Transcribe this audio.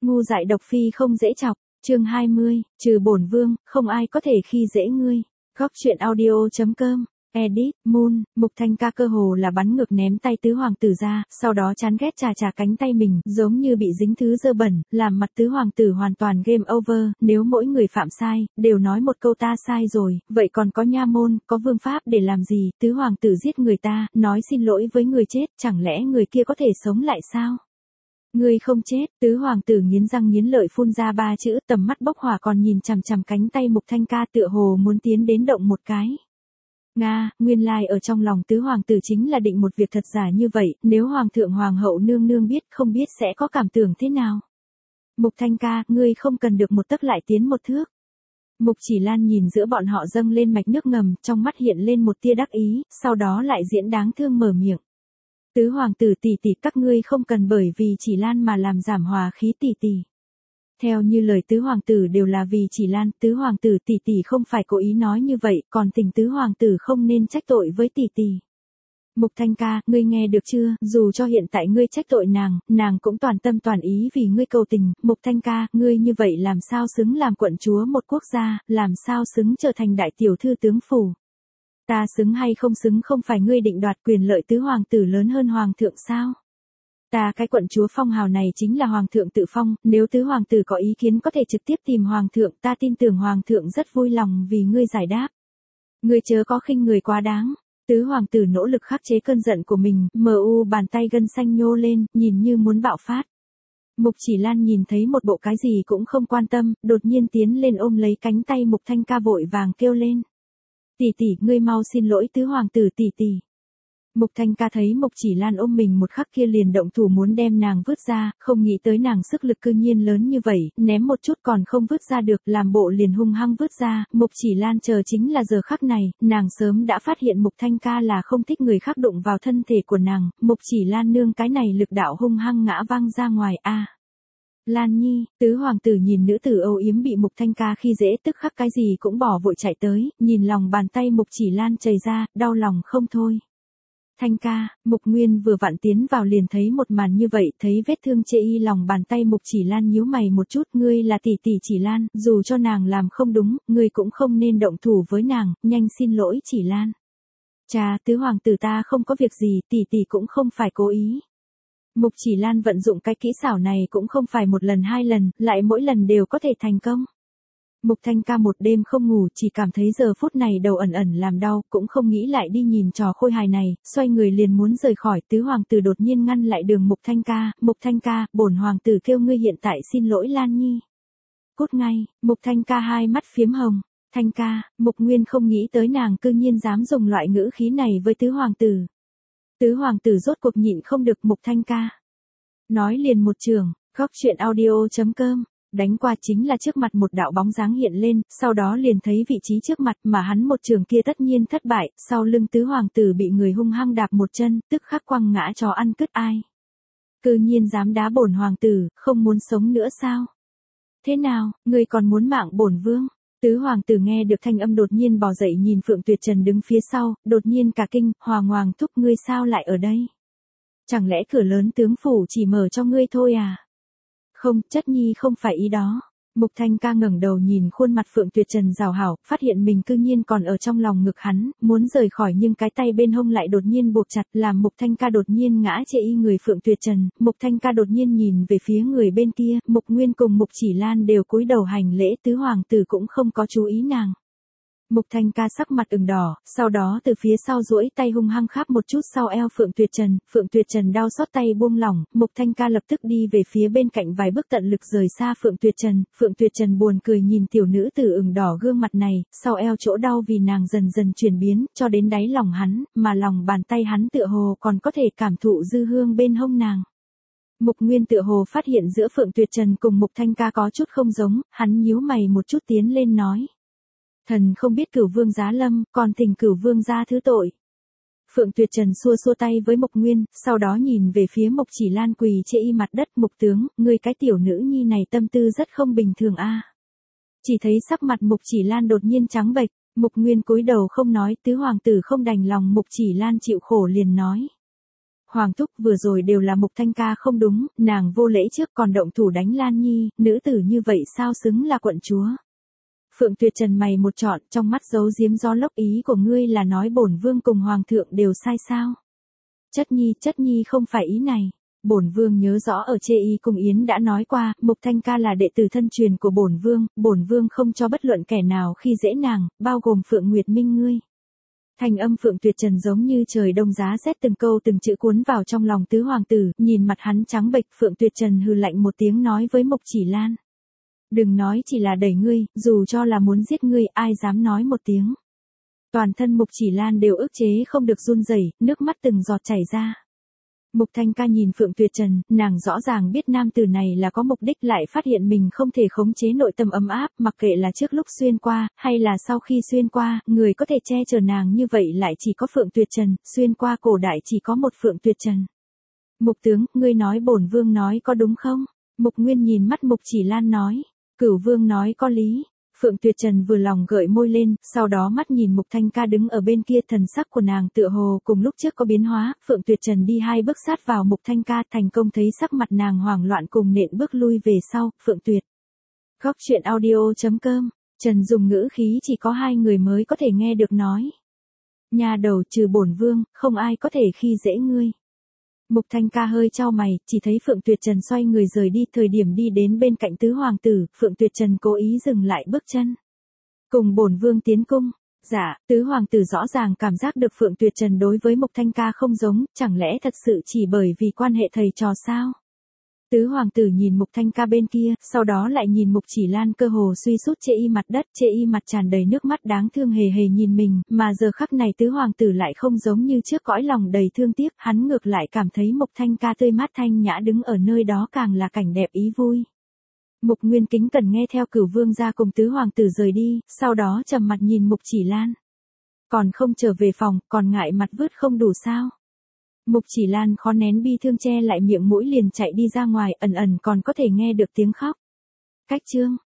Ngu dại độc phi không dễ chọc, chương 20, trừ bổn vương, không ai có thể khi dễ ngươi. Góc truyện audio.com, edit, Moon, Mục Thanh Ca cơ hồ là bắn ngược ném tay tứ hoàng tử ra, sau đó chán ghét chà chà cánh tay mình, giống như bị dính thứ dơ bẩn, làm mặt tứ hoàng tử hoàn toàn game over, nếu mỗi người phạm sai, đều nói một câu ta sai rồi, vậy còn có nha môn, có vương pháp để làm gì, tứ hoàng tử giết người ta, nói xin lỗi với người chết, chẳng lẽ người kia có thể sống lại sao? Ngươi không chết, tứ hoàng tử nghiến răng nghiến lợi phun ra ba chữ, tầm mắt bốc hỏa còn nhìn chằm chằm cánh tay Mục Thanh Ca tựa hồ muốn tiến đến động một cái. Nga, nguyên lai ở trong lòng tứ hoàng tử chính là định một việc thật giả như vậy, nếu hoàng thượng hoàng hậu nương nương biết không biết sẽ có cảm tưởng thế nào. Mục Thanh Ca, ngươi không cần được một tấc lại tiến một thước. Mục Chỉ Lan nhìn giữa bọn họ dâng lên mạch nước ngầm, trong mắt hiện lên một tia đắc ý, sau đó lại diễn đáng thương mở miệng. Tứ hoàng tử tỷ tỷ các ngươi không cần bởi vì Chỉ Lan mà làm giảm hòa khí tỷ tỷ. Theo như lời tứ hoàng tử đều là vì Chỉ Lan, tứ hoàng tử tỷ tỷ không phải cố ý nói như vậy, còn tình tứ hoàng tử không nên trách tội với tỷ tỷ. Mục Thanh Ca, ngươi nghe được chưa, dù cho hiện tại ngươi trách tội nàng cũng toàn tâm toàn ý vì ngươi cầu tình, Mục Thanh Ca, ngươi như vậy làm sao xứng làm quận chúa một quốc gia, làm sao xứng trở thành đại tiểu thư tướng phủ. Ta xứng hay không xứng không phải ngươi định đoạt, quyền lợi tứ hoàng tử lớn hơn hoàng thượng sao? Ta cái quận chúa phong hào này chính là hoàng thượng tự phong, nếu tứ hoàng tử có ý kiến có thể trực tiếp tìm hoàng thượng, ta tin tưởng hoàng thượng rất vui lòng vì ngươi giải đáp. Ngươi chớ có khinh người quá đáng. Tứ hoàng tử nỗ lực khắc chế cơn giận của mình, bàn tay gân xanh nhô lên, nhìn như muốn bạo phát. Mục Chỉ Lan nhìn thấy một bộ cái gì cũng không quan tâm, đột nhiên tiến lên ôm lấy cánh tay Mục Thanh Ca vội vàng kêu lên. Tỷ tỷ, ngươi mau xin lỗi tứ hoàng tử tỷ tỷ. Mục Thanh Ca thấy Mục Chỉ Lan ôm mình một khắc kia liền động thủ muốn đem nàng vứt ra, không nghĩ tới nàng sức lực cư nhiên lớn như vậy, ném một chút còn không vứt ra được, làm bộ liền hung hăng vứt ra, Mục Chỉ Lan chờ chính là giờ khắc này, nàng sớm đã phát hiện Mục Thanh Ca là không thích người khác đụng vào thân thể của nàng, Mục Chỉ Lan nương cái này lực đạo hung hăng ngã văng ra ngoài a. Lan Nhi, tứ hoàng tử nhìn nữ tử âu yếm bị Mục Thanh Ca khi dễ tức khắc cái gì cũng bỏ vội chạy tới, nhìn lòng bàn tay Mục Chỉ Lan chảy ra, đau lòng không thôi. Thanh ca, Mục Nguyên vừa vặn tiến vào liền thấy một màn như vậy, thấy vết thương chê y lòng bàn tay Mục Chỉ Lan nhíu mày một chút, ngươi là tỷ tỷ Chỉ Lan, dù cho nàng làm không đúng, ngươi cũng không nên động thủ với nàng, nhanh xin lỗi Chỉ Lan. Cha, tứ hoàng tử ta không có việc gì, tỷ tỷ cũng không phải cố ý. Mục Chỉ Lan vận dụng cái kỹ xảo này cũng không phải một lần hai lần, lại mỗi lần đều có thể thành công. Mục Thanh Ca một đêm không ngủ, chỉ cảm thấy giờ phút này đầu ẩn ẩn làm đau, cũng không nghĩ lại đi nhìn trò khôi hài này, xoay người liền muốn rời khỏi, tứ hoàng tử đột nhiên ngăn lại đường Mục Thanh Ca, bổn hoàng tử kêu ngươi hiện tại xin lỗi Lan Nhi. Cút ngay, Mục Thanh Ca hai mắt phiếm hồng, Thanh Ca, Mục Nguyên không nghĩ tới nàng cư nhiên dám dùng loại ngữ khí này với tứ hoàng tử. Tứ hoàng tử rốt cuộc nhịn không được Mục Thanh Ca. Nói liền một trường, góc truyện audio.com. Đánh qua chính là trước mặt một đạo bóng dáng hiện lên, sau đó liền thấy vị trí trước mặt mà hắn một trường kia tất nhiên thất bại, sau lưng tứ hoàng tử bị người hung hăng đạp một chân, tức khắc quăng ngã chó ăn cứt ai. Cư nhiên dám đá bổn hoàng tử, không muốn sống nữa sao? Thế nào, người còn muốn mạng bổn vương? Tứ hoàng tử nghe được thanh âm đột nhiên bò dậy nhìn Phượng Tuyệt Trần đứng phía sau, đột nhiên cả kinh, Hoàng thúc ngươi sao lại ở đây? Chẳng lẽ cửa lớn tướng phủ chỉ mở cho ngươi thôi à? Không, chất nhi không phải ý đó. Mục Thanh Ca ngẩng đầu nhìn khuôn mặt Phượng Tuyệt Trần rào hảo, phát hiện mình cư nhiên còn ở trong lòng ngực hắn, muốn rời khỏi nhưng cái tay bên hông lại đột nhiên buộc chặt, làm Mục Thanh Ca đột nhiên ngã chệ y người Phượng Tuyệt Trần. Mục Thanh Ca đột nhiên nhìn về phía người bên kia, Mục Nguyên cùng Mục Chỉ Lan đều cúi đầu hành lễ, tứ hoàng tử cũng không có chú ý nàng. Mục Thanh Ca sắc mặt ửng đỏ, sau đó từ phía sau duỗi tay hung hăng khắp một chút sau eo Phượng Tuyệt Trần đau xót tay buông lỏng, Mục Thanh Ca lập tức đi về phía bên cạnh vài bước tận lực rời xa Phượng Tuyệt Trần buồn cười nhìn tiểu nữ tử ửng đỏ gương mặt này, sau eo chỗ đau vì nàng dần dần chuyển biến, cho đến đáy lòng hắn, mà lòng bàn tay hắn tựa hồ còn có thể cảm thụ dư hương bên hông nàng. Mục Nguyên tựa hồ phát hiện giữa Phượng Tuyệt Trần cùng Mục Thanh Ca có chút không giống, hắn nhíu mày một chút tiến lên nói. Thần không biết Cửu Vương giá lâm, còn thỉnh Cửu Vương gia thứ tội. Phượng Tuyệt Trần xua xua tay với Mục Nguyên, sau đó nhìn về phía Mục Chỉ Lan quỳ chê y mặt đất, Mục tướng, ngươi cái tiểu nữ nhi này tâm tư rất không bình thường a. Chỉ thấy sắc mặt Mục Chỉ Lan đột nhiên trắng bệch, Mục Nguyên cúi đầu không nói, tứ hoàng tử không đành lòng Mục Chỉ Lan chịu khổ liền nói. Hoàng thúc vừa rồi đều là Mục Thanh ca không đúng, nàng vô lễ trước còn động thủ đánh Lan Nhi, nữ tử như vậy sao xứng là quận chúa. Phượng Tuyệt Trần mày một trọn, trong mắt giấu giếm gió lốc, ý của ngươi là nói bổn vương cùng hoàng thượng đều sai sao? Chất nhi không phải ý này. Bổn vương nhớ rõ ở Chê Y Cung Yến đã nói qua, Mục Thanh ca là đệ tử thân truyền của bổn vương không cho bất luận kẻ nào khi dễ nàng, bao gồm Phượng Nguyệt Minh ngươi. Thanh âm Phượng Tuyệt Trần giống như trời đông giá rét, từng câu từng chữ cuốn vào trong lòng tứ hoàng tử, nhìn mặt hắn trắng bệch, Phượng Tuyệt Trần hừ lạnh một tiếng nói với Mục Chỉ Lan. Đừng nói chỉ là đẩy ngươi, dù cho là muốn giết ngươi, ai dám nói một tiếng. Toàn thân Mục Chỉ Lan đều ức chế không được run rẩy, nước mắt từng giọt chảy ra. Mục Thanh ca nhìn Phượng Tuyệt Trần, nàng rõ ràng biết nam tử này là có mục đích, lại phát hiện mình không thể khống chế nội tâm ấm áp, mặc kệ là trước lúc xuyên qua, hay là sau khi xuyên qua, người có thể che chở nàng như vậy lại chỉ có Phượng Tuyệt Trần, xuyên qua cổ đại chỉ có một Phượng Tuyệt Trần. Mục tướng, ngươi nói bổn vương nói có đúng không? Mục Nguyên nhìn mắt Mục Chỉ Lan nói, Cửu vương nói có lý. Phượng Tuyệt Trần vừa lòng gợi môi lên, sau đó mắt nhìn Mục Thanh ca đứng ở bên kia, thần sắc của nàng tựa hồ cùng lúc trước có biến hóa. Phượng Tuyệt Trần đi 2 bước sát vào Mục Thanh ca, thành công thấy sắc mặt nàng hoảng loạn cùng nện bước lui về sau. Phượng Tuyệt. Góc truyện audio.com. Trần dùng ngữ khí chỉ có 2 người mới có thể nghe được nói. Nhà đầu, trừ bổn vương, không ai có thể khi dễ ngươi. Mục Thanh ca hơi chau mày, chỉ thấy Phượng Tuyệt Trần xoay người rời đi, thời điểm đi đến bên cạnh tứ hoàng tử, Phượng Tuyệt Trần cố ý dừng lại bước chân. Cùng bổn vương tiến cung. Dạ, tứ hoàng tử rõ ràng cảm giác được Phượng Tuyệt Trần đối với Mục Thanh ca không giống, chẳng lẽ thật sự chỉ bởi vì quan hệ thầy trò sao? Tứ hoàng tử nhìn Mục Thanh ca bên kia, sau đó lại nhìn Mục Chỉ Lan, cơ hồ suy sút Chê Y mặt đất, Chê Y mặt tràn đầy nước mắt đáng thương hề hề nhìn mình, mà giờ khắc này tứ hoàng tử lại không giống như trước cõi lòng đầy thương tiếc, hắn ngược lại cảm thấy Mục Thanh ca tươi mát thanh nhã đứng ở nơi đó càng là cảnh đẹp ý vui. Mục Nguyên kính cẩn nghe theo Cửu vương ra cùng tứ hoàng tử rời đi, sau đó trầm mặt nhìn Mục Chỉ Lan. Còn không trở về phòng, còn ngại mặt vứt không đủ sao? Mục Chỉ Lan khó nén bi thương che lại miệng mũi liền chạy đi ra ngoài, ẩn ẩn còn có thể nghe được tiếng khóc. Cách chương